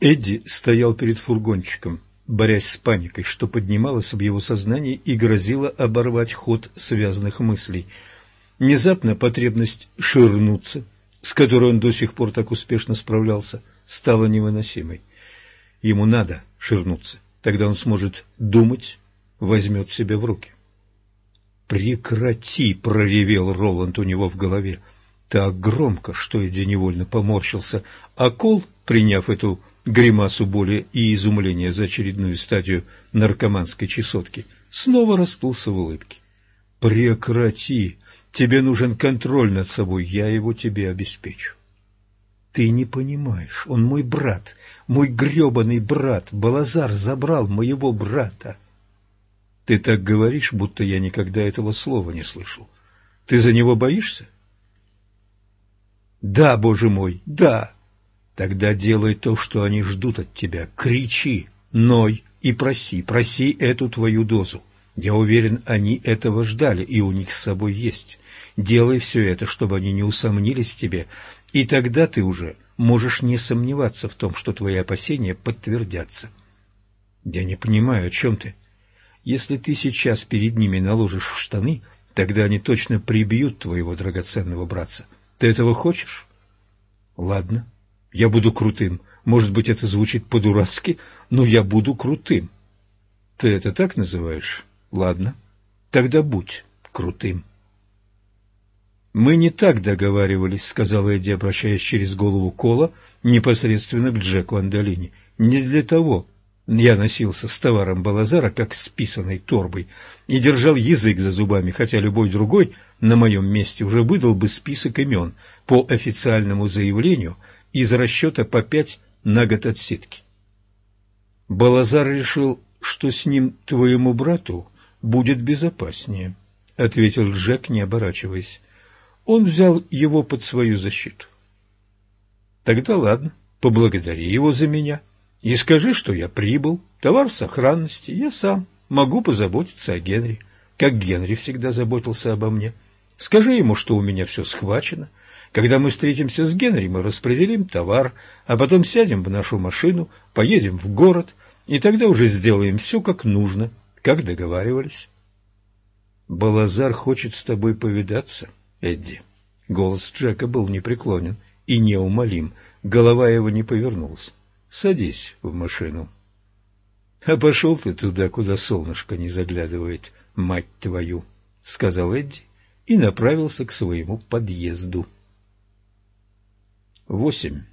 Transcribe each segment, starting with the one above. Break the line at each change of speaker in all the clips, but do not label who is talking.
Эдди стоял перед фургончиком, борясь с паникой, что поднималась в его сознании и грозила оборвать ход связанных мыслей. Внезапно потребность ширнуться, с которой он до сих пор так успешно справлялся, стала невыносимой. Ему надо ширнуться, тогда он сможет думать, возьмет себя в руки. «Прекрати!» — проревел Роланд у него в голове. Так громко, что Эдди невольно поморщился, а Кол, приняв эту гримасу боли и изумления за очередную стадию наркоманской чесотки, снова расплылся в улыбке. «Прекрати! Тебе нужен контроль над собой, я его тебе обеспечу». «Ты не понимаешь, он мой брат, мой гребаный брат, Балазар забрал моего брата». «Ты так говоришь, будто я никогда этого слова не слышал. Ты за него боишься?» «Да, Боже мой, да!» «Тогда делай то, что они ждут от тебя. Кричи, ной и проси, проси эту твою дозу. Я уверен, они этого ждали, и у них с собой есть. Делай все это, чтобы они не усомнились в тебе, и тогда ты уже можешь не сомневаться в том, что твои опасения подтвердятся». «Я не понимаю, о чем ты? Если ты сейчас перед ними наложишь в штаны, тогда они точно прибьют твоего драгоценного братца. Ты этого хочешь?» «Ладно, я буду крутым. Может быть, это звучит по-дурацки, но я буду крутым». «Ты это так называешь? Ладно, тогда будь крутым». «Мы не так договаривались», — сказал Эдди, обращаясь через голову Кола непосредственно к Джеку Андолини. «Не для того я носился с товаром Балазара, как с писаной торбой, и держал язык за зубами, хотя любой другой на моем месте уже выдал бы список имен по официальному заявлению из расчета по 5 на год отсидки. Балазар решил, что с ним твоему брату будет безопаснее», — ответил Джек, не оборачиваясь. «Он взял его под свою защиту». «Тогда ладно, поблагодари его за меня и скажи, что я прибыл, товар в сохранности, я сам могу позаботиться о Генри, как Генри всегда заботился обо мне. Скажи ему, что у меня все схвачено. Когда мы встретимся с Генри, мы распределим товар, а потом сядем в нашу машину, поедем в город, и тогда уже сделаем все как нужно, как договаривались». «Балазар хочет с тобой повидаться, Эдди». Голос Джека был непреклонен и неумолим, голова его не повернулась. «Садись в машину». «А пошел ты туда, куда солнышко не заглядывает, мать твою», — сказал Эдди и направился к своему подъезду. 8.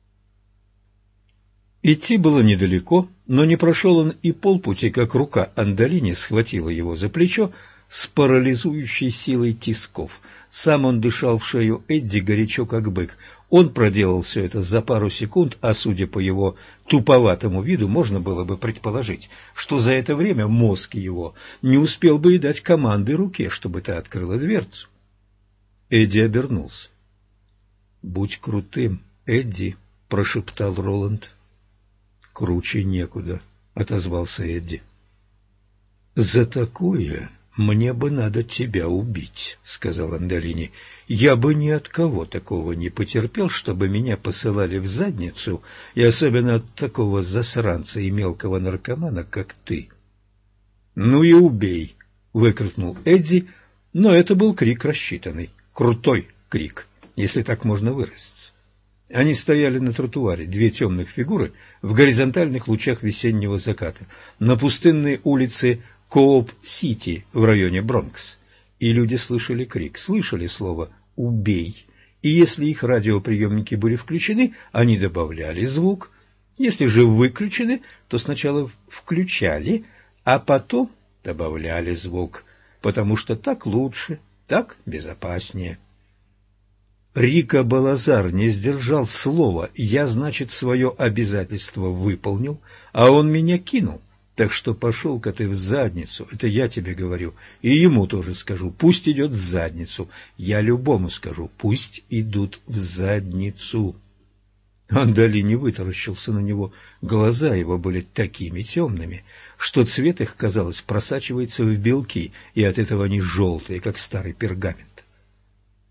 Идти было недалеко, но не прошел он и полпути, как рука Андолини схватила его за плечо с парализующей силой тисков. Сам он дышал в шею Эдди горячо, как бык. Он проделал все это за пару секунд, а судя по его туповатому виду, можно было бы предположить, что за это время мозг его не успел бы и дать команды руке, чтобы та открыла дверцу. Эдди обернулся. «Будь крутым, Эдди», — прошептал Роланд. «Круче некуда», — отозвался Эдди. «За такое мне бы надо тебя убить», — сказал Андолини. «Я бы ни от кого такого не потерпел, чтобы меня посылали в задницу, и особенно от такого засранца и мелкого наркомана, как ты». «Ну и убей», — выкрикнул Эдди, но это был крик рассчитанный, крутой крик, если так можно выразиться. Они стояли на тротуаре, две темных фигуры в горизонтальных лучах весеннего заката, на пустынной улице Кооп-Сити в районе Бронкс. И люди слышали крик, слышали слово «убей». И если их радиоприемники были включены, они добавляли звук. Если же выключены, то сначала включали, а потом добавляли звук, потому что так лучше, так безопаснее. Рико Балазар не сдержал слова, я, значит, свое обязательство выполнил, а он меня кинул. Так что пошел-ка ты в задницу, это я тебе говорю, и ему тоже скажу, пусть идет в задницу. Я любому скажу, пусть идут в задницу. Андолини вытаращился на него, глаза его были такими темными, что цвет их, казалось, просачивается в белки, и от этого они желтые, как старый пергамент.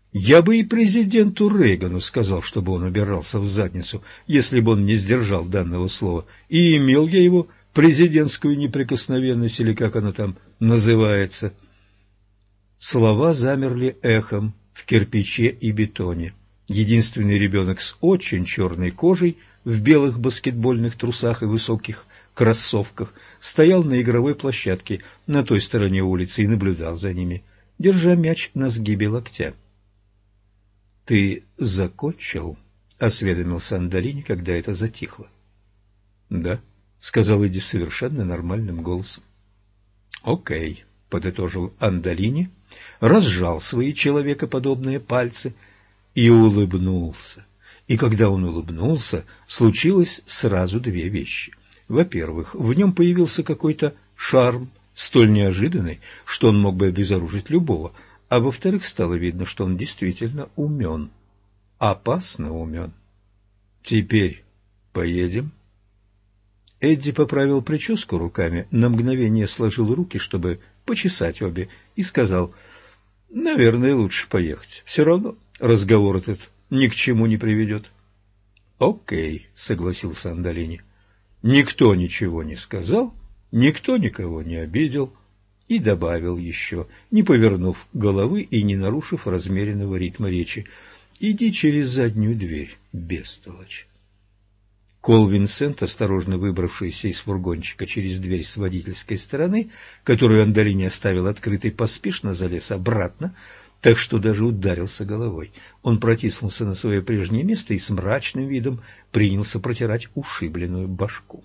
Я бы и президенту Рейгану сказал, чтобы он убирался в задницу, если бы он не сдержал данного слова. И имел я его президентскую неприкосновенность, или как оно там называется. Слова замерли эхом в кирпиче и бетоне. Единственный ребенок с очень черной кожей, в белых баскетбольных трусах и высоких кроссовках, стоял на игровой площадке на той стороне улицы и наблюдал за ними, держа мяч на сгибе локтя. — Ты закончил? — осведомился Андолини, когда это затихло. — Да, — сказал Эдди совершенно нормальным голосом. — Окей, — подытожил Андолини, разжал свои человекоподобные пальцы и улыбнулся. И когда он улыбнулся, случилось сразу две вещи. Во-первых, в нем появился какой-то шарм, столь неожиданный, что он мог бы обезоружить любого, а во-вторых, стало видно, что он действительно умен, опасно умен. «Теперь поедем?» Эдди поправил прическу руками, на мгновение сложил руки, чтобы почесать обе, и сказал: «Наверное, лучше поехать. Все равно разговор этот ни к чему не приведет». «Окей», — согласился Андолини. Никто ничего не сказал, никто никого не обидел, и добавил еще, не повернув головы и не нарушив размеренного ритма речи: «Иди через заднюю дверь, бестолочь». Кол Винсент, осторожно выбравшийся из фургончика через дверь с водительской стороны, которую Андолини оставил открытой, поспешно залез обратно, так что даже ударился головой. Он протиснулся на свое прежнее место и с мрачным видом принялся протирать ушибленную башку.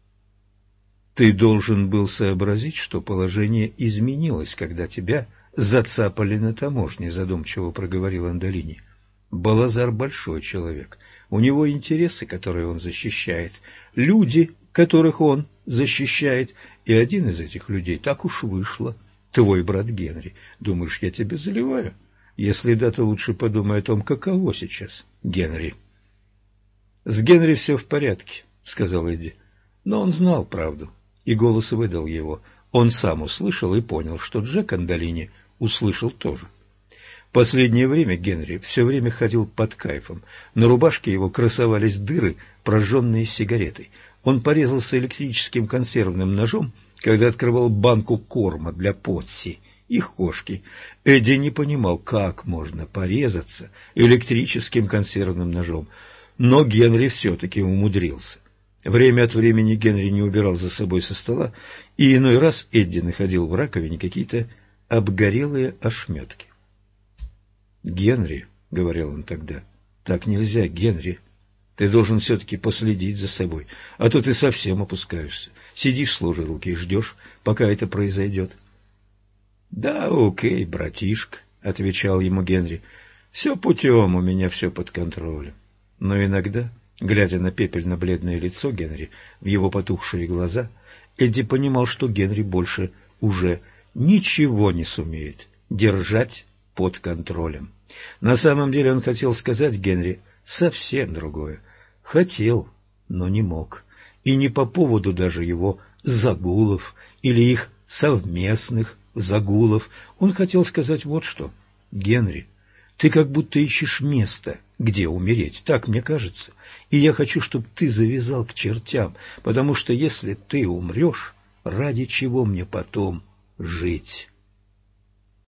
«Ты должен был сообразить, что положение изменилось, когда тебя зацапали на таможне», — задумчиво проговорил Андолини. «Балазар большой человек. У него интересы, которые он защищает, люди, которых он защищает, и один из этих людей, так уж вышло, твой брат Генри. Думаешь, я тебя заливаю? Если да, то лучше подумай о том, каково сейчас Генри». «С Генри все в порядке», — сказал Эдди. Но он знал правду, и голос выдал его. Он сам услышал и понял, что Джек Андолини услышал тоже. Последнее время Генри все время ходил под кайфом. На рубашке его красовались дыры, прожженные сигаретой. Он порезался электрическим консервным ножом, когда открывал банку корма для Потси, их кошки. Эдди не понимал, как можно порезаться электрическим консервным ножом, но Генри все-таки умудрился. Время от времени Генри не убирал за собой со стола, и иной раз Эдди находил в раковине какие-то обгорелые ошметки. «Генри», — говорил он тогда, — «так нельзя, Генри. Ты должен все-таки последить за собой, а то ты совсем опускаешься. Сидишь, сложи руки и ждешь, пока это произойдет». «Да, окей, братишка», — отвечал ему Генри, — «все путем, у меня все под контролем». Но иногда, глядя на пепельно-бледное лицо Генри, в его потухшие глаза, Эдди понимал, что Генри больше уже ничего не сумеет держать под контролем. На самом деле он хотел сказать Генри совсем другое. Хотел, но не мог. И не по поводу даже его загулов или их совместных загулов. Он хотел сказать вот что. «Генри, ты как будто ищешь место, где умереть, так мне кажется. И я хочу, чтобы ты завязал к чертям, потому что если ты умрешь, ради чего мне потом жить?»